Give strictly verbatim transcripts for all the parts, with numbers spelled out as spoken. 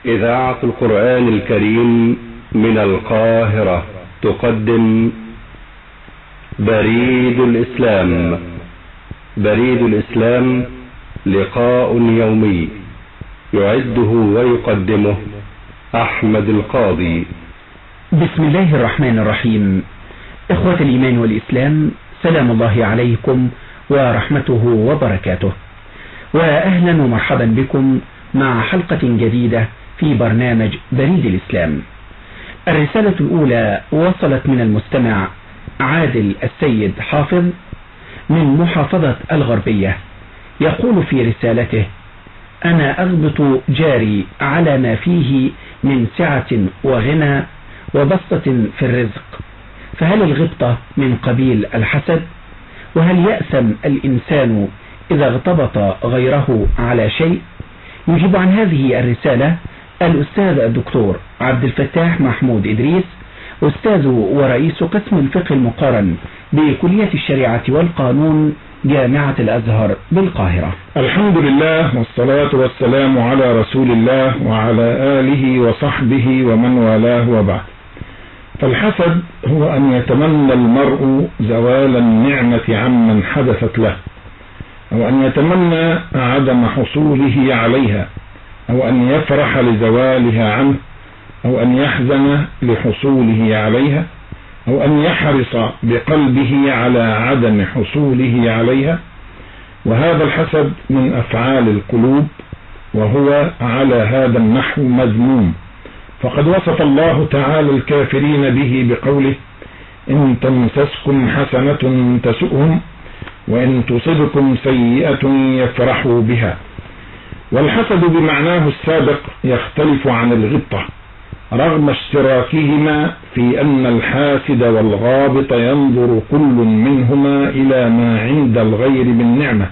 إذاعة القرآن الكريم من القاهرة تقدم بريد الإسلام. بريد الإسلام لقاء يومي يعده ويقدمه أحمد القاضي. بسم الله الرحمن الرحيم. إخوة الإيمان والإسلام، سلام الله عليكم ورحمته وبركاته، وأهلا ومرحبا بكم مع حلقة جديدة في برنامج بريد الإسلام. الرسالة الأولى وصلت من المستمع عادل السيد حافظ من محافظة الغربية، يقول في رسالته: أنا أغبط جاري على ما فيه من سعة وغنى وبسطة في الرزق، فهل الغبطة من قبيل الحسد؟ وهل يأثم الإنسان إذا اغتبط غيره على شيء؟ يجيب عن هذه الرسالة الأستاذ الدكتور عبد الفتاح محمود إدريس، أستاذ ورئيس قسم الفقه المقارن بكلية الشريعة والقانون جامعة الأزهر بالقاهرة. الحمد لله والصلاة والسلام على رسول الله وعلى آله وصحبه ومن والاه، وبعد. فالحسد هو أن يتمنى المرء زوال النعمة عمن حدثت له، أو أن يتمنى عدم حصوله عليها، أو أن يفرح لزوالها عنه، أو أن يحزن لحصوله عليها، أو أن يحرص بقلبه على عدم حصوله عليها. وهذا الحسد من أفعال القلوب، وهو على هذا النحو مذموم، فقد وصف الله تعالى الكافرين به بقوله: إن تمسسكم حسنة تسؤهم وإن تصبكم سيئة يفرحوا بها. والحسد بمعناه السابق يختلف عن الغبطة، رغم اشتراكهما في أن الحاسد والغابط ينظر كل منهما إلى ما عند الغير من نعمة،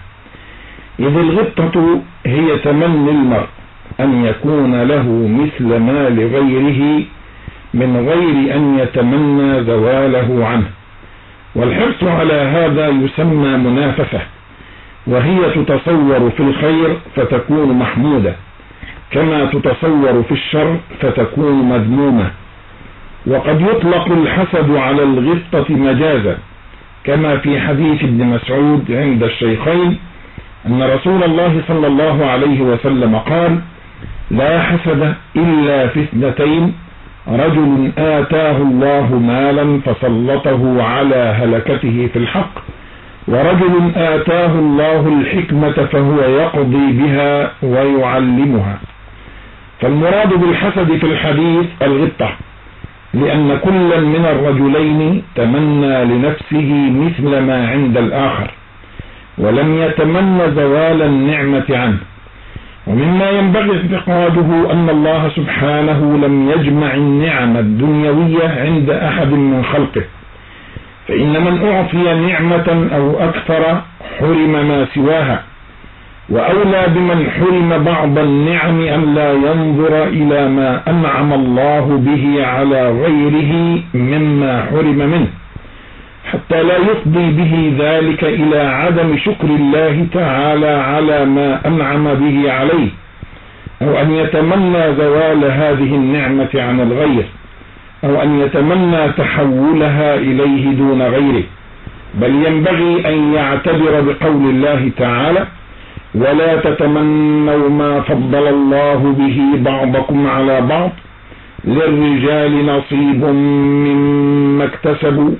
إذ الغبطة هي تمني المرء أن يكون له مثل ما لغيره من غير أن يتمنى زواله عنه. والحرص على هذا يسمى منافسة، وهي تتصور في الخير فتكون محمودة، كما تتصور في الشر فتكون مذمومة. وقد يطلق الحسد على الغبطة مجازا، كما في حديث ابن مسعود عند الشيخين أن رسول الله صلى الله عليه وسلم قال: لا حسد إلا في اثنتين: رجل آتاه الله مالا فسلطه على هلكته في الحق، ورجل آتاه الله الحكمة فهو يقضي بها ويعلمها. فالمراد بالحسد في الحديث الغبطة، لأن كل من الرجلين تمنى لنفسه مثل ما عند الآخر، ولم يتمنى زوال النعمة عنه. ومما ينبغي اعتقاده أن الله سبحانه لم يجمع النعم الدنيوية عند أحد من خلقه، فإن من أعطي نعمة أو أكثر حرم ما سواها، وأولى بمن حرم بعض النعم أن لا ينظر إلى ما أنعم الله به على غيره مما حرم منه، حتى لا يفضي به ذلك إلى عدم شكر الله تعالى على ما أنعم به عليه، أو أن يتمنى زوال هذه النعمة عن الغير، أو أن يتمنى تحولها إليه دون غيره. بل ينبغي أن يعتبر بقول الله تعالى: ولا تتمنوا ما فضل الله به بعضكم على بعض، للرجال نصيب مما اكتسبوا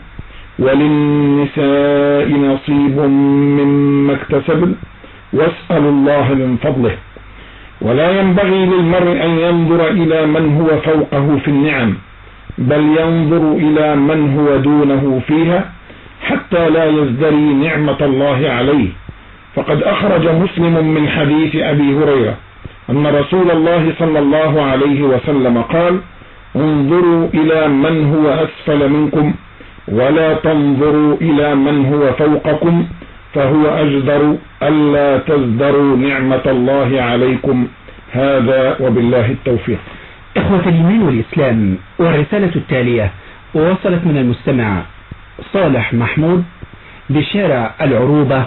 وللنساء نصيب مما اكتسبن واسألوا الله من فضله. ولا ينبغي للمرء أن ينظر إلى من هو فوقه في النعم، بل ينظر إلى من هو دونه فيها، حتى لا يزدري نعمة الله عليه. فقد أخرج مسلم من حديث أبي هريرة أن رسول الله صلى الله عليه وسلم قال: انظروا إلى من هو أسفل منكم ولا تنظروا إلى من هو فوقكم، فهو أجدر ألا تزدروا نعمة الله عليكم. هذا وبالله التوفيق. إخوة الإيمان والإسلام، والرسالة التالية وصلت من المستمع صالح محمود بشارع العروبة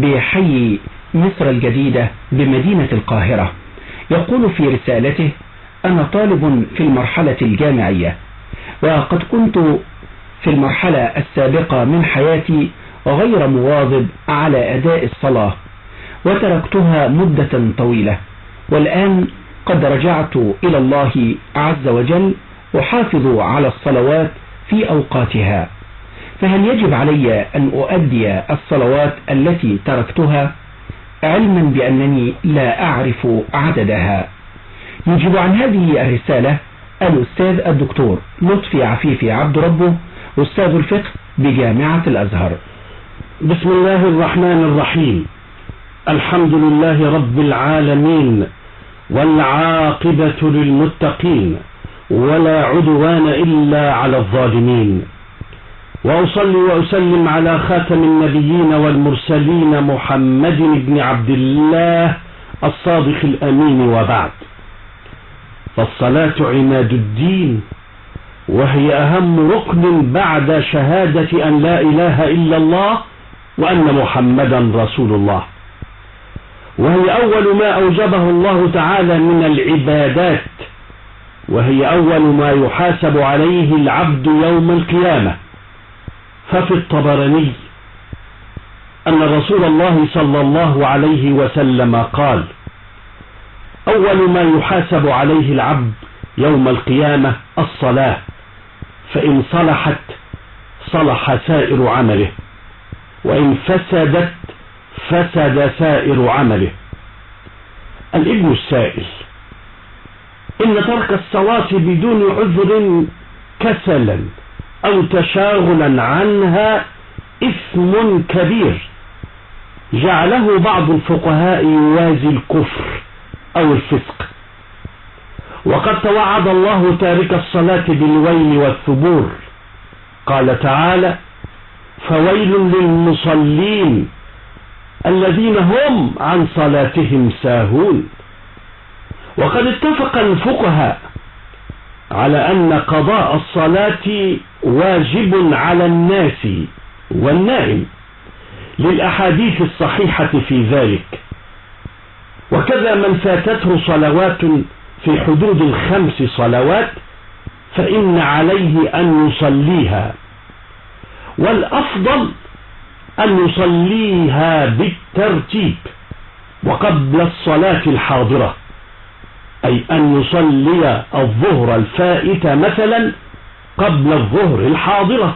بحي مصر الجديدة بمدينة القاهرة، يقول في رسالته: أنا طالب في المرحلة الجامعية، وقد كنت في المرحلة السابقة من حياتي غير مواظب على أداء الصلاة، وتركتها مدة طويلة، والآن قد رجعت إلى الله عز وجل أحافظ على الصلوات في أوقاتها. فهل يجب علي أن أؤدي الصلوات التي تركتها، علما بأنني لا أعرف عددها؟ يجيب عن هذه الرسالة الأستاذ الدكتور لطفي عفيفي عبد ربه، أستاذ الفقه بجامعة الأزهر. بسم الله الرحمن الرحيم. الحمد لله رب العالمين، والعاقبة للمتقين، ولا عدوان إلا على الظالمين، وأصلي وأسلم على خاتم النبيين والمرسلين محمد بن عبد الله الصادق الأمين، وبعد. فالصلاة عماد الدين، وهي أهم ركن بعد شهادة أن لا إله إلا الله وأن محمدا رسول الله، وهي أول ما أوجبه الله تعالى من العبادات، وهي أول ما يحاسب عليه العبد يوم القيامة. ففي الطبراني أن رسول الله صلى الله عليه وسلم قال: أول ما يحاسب عليه العبد يوم القيامة الصلاة، فإن صلحت صلح سائر عمله، وإن فسدت فسد سائر عمله. الابن السائل: إن ترك الصلاة بدون عذر كسلا أو تشاغلا عنها إثم كبير، جعله بعض الفقهاء يوازي الكفر أو الفسق، وقد توعد الله تارك الصلاة بالويل والثبور. قال تعالى: فويل للمصلين الذين هم عن صلاتهم ساهون. وقد اتفق الفقهاء على أن قضاء الصلاة واجب على الناس والنائم، للأحاديث الصحيحة في ذلك، وكذا من فاتته صلوات في حدود الخمس صلوات فإن عليه أن يصليها، والأفضل أن يصليها بالترتيب وقبل الصلاة الحاضرة، أي أن يصلي الظهر الفائت مثلا قبل الظهر الحاضرة،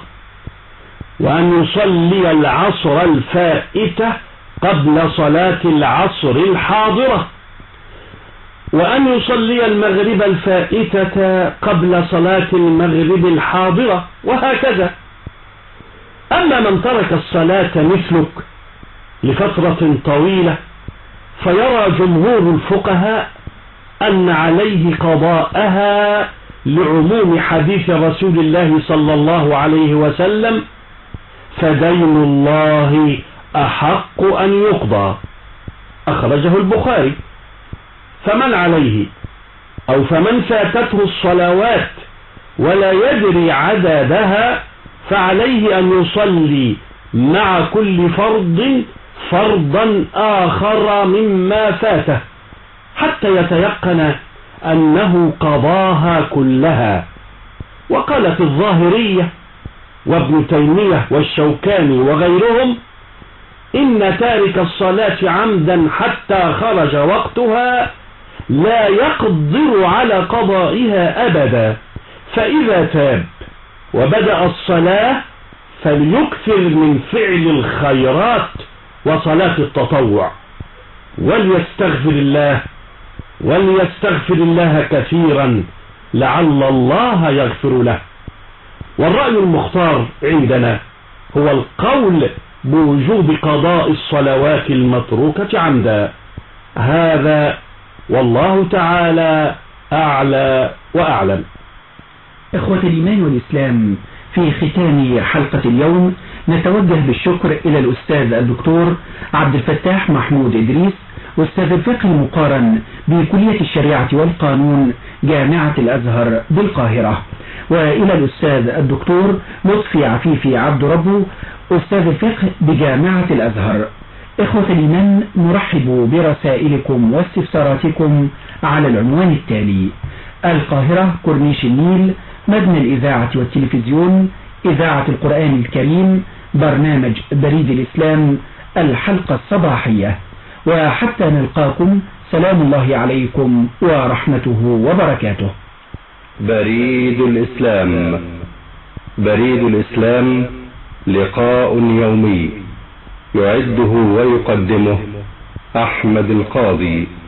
وأن يصلي العصر الفائتة قبل صلاة العصر الحاضرة، وأن يصلي المغرب الفائتة قبل صلاة المغرب الحاضرة، وهكذا. أما من ترك الصلاة مثلك لفترة طويلة فيرى جمهور الفقهاء أن عليه قضاءها لعموم حديث رسول الله صلى الله عليه وسلم: فدين الله أحق أن يقضى، أخرجه البخاري. فمن عليه أو فمن فاتته الصلوات ولا يدري عددها فعليه أن يصلي مع كل فرض فرضا آخر مما فاته حتى يتيقن أنه قضاها كلها. وقالت الظاهرية وابن تيمية والشوكاني وغيرهم: إن تارك الصلاة عمدا حتى خرج وقتها لا يقدر على قضائها أبدا، فإذا تاب وبدأ الصلاة فليكثر من فعل الخيرات وصلاة التطوع، وليستغفر الله وليستغفر الله كثيرا لعل الله يغفر له. والرأي المختار عندنا هو القول بوجوب قضاء الصلوات المتروكة عمدا. هذا والله تعالى أعلى وأعلم. إخوة الإيمان والإسلام، في ختام حلقة اليوم نتوجه بالشكر إلى الأستاذ الدكتور عبد الفتاح محمود إدريس، أستاذ الفقه المقارن بكلية الشريعة والقانون جامعة الأزهر بالقاهرة، وإلى الأستاذ الدكتور لطفي عفيفي عبد ربه، أستاذ الفقه بجامعة الأزهر. إخوة الإيمان، نرحب برسائلكم واستفساراتكم على العنوان التالي: القاهرة كورنيش النيل، مبنى الإذاعة والتلفزيون، إذاعة القرآن الكريم، برنامج بريد الإسلام، الحلقة الصباحية. وحتى نلقاكم، سلام الله عليكم ورحمته وبركاته. بريد الإسلام. بريد الإسلام لقاء يومي يعده ويقدمه أحمد القاضي.